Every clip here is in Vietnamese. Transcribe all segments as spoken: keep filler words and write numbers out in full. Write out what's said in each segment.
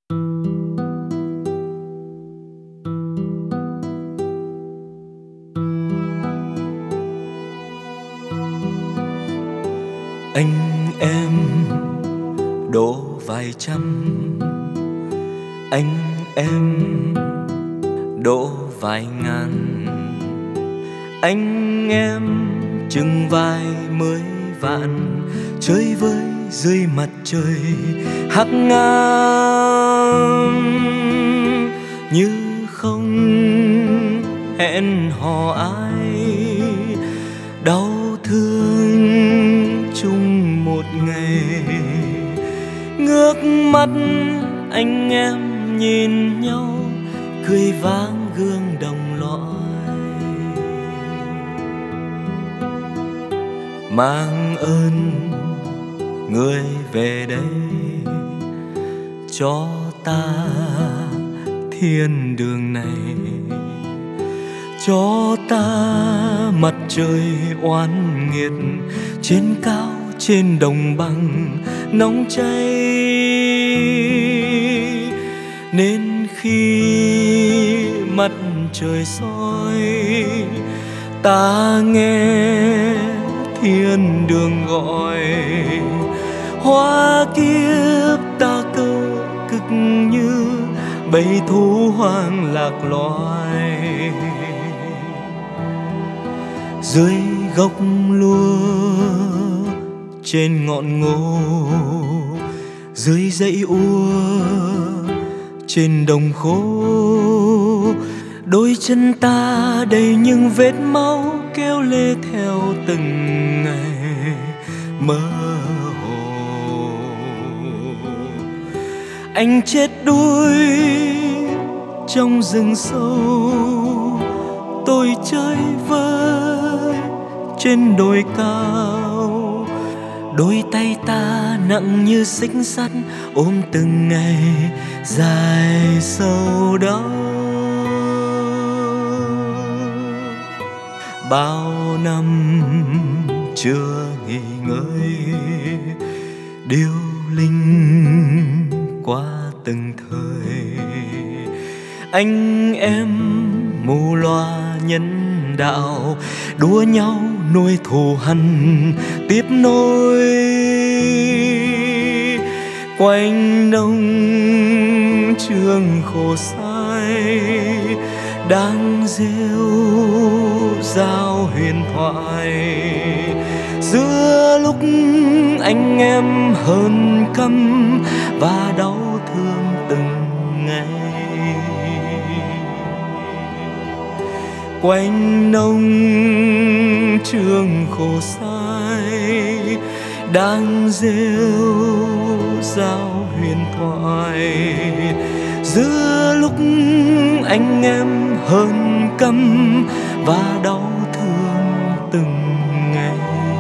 Anh em độ vài trăm, anh em độ vài ngàn, anh em chừng vài mươi vạn, chơi với dưới mặt trời hắc ám. Như không hẹn hò ai, đau thương chung một ngày. Ngước mắt anh em nhìn nhau, cười vang gương đồng lõi. Mang ơn người về đây, cho ta thiên đường này, cho ta mặt trời oán nghiệt trên cao trên đồng bằng nóng cháy. Nên khi mặt trời soi, ta nghe thiên đường gọi. Hoa kiếp ta cơ cực như bầy thú hoang lạc loài. Dưới gốc lúa trên ngọn ngô, dưới dãy úa trên đồng khô, đôi chân ta đầy những vết máu kêu lê theo từng ngày mơ hồ. Anh chết đuối trong rừng sâu, tôi chơi vơi trên đồi cao. Đôi tay ta nặng như xích sắt, ôm từng ngày dài sâu đau. Bao năm chưa nghỉ ngơi, điêu linh qua từng thời. Anh em mù loa nhân đạo, đua nhau nuôi thù hằn tiếp nối. Quanh nông trường khổ sai, đang rêu rao huyền thoại. Giữa lúc anh em hờn căm và đau thương từng ngày. Quanh nông trường khổ sai, đang rêu rao huyền thoại. Giữa lúc anh em hờn căm và đau thương từng ngày.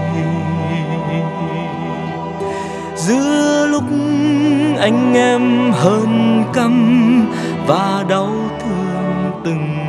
Giữa lúc anh em hờn căm và đau thương từng ngày.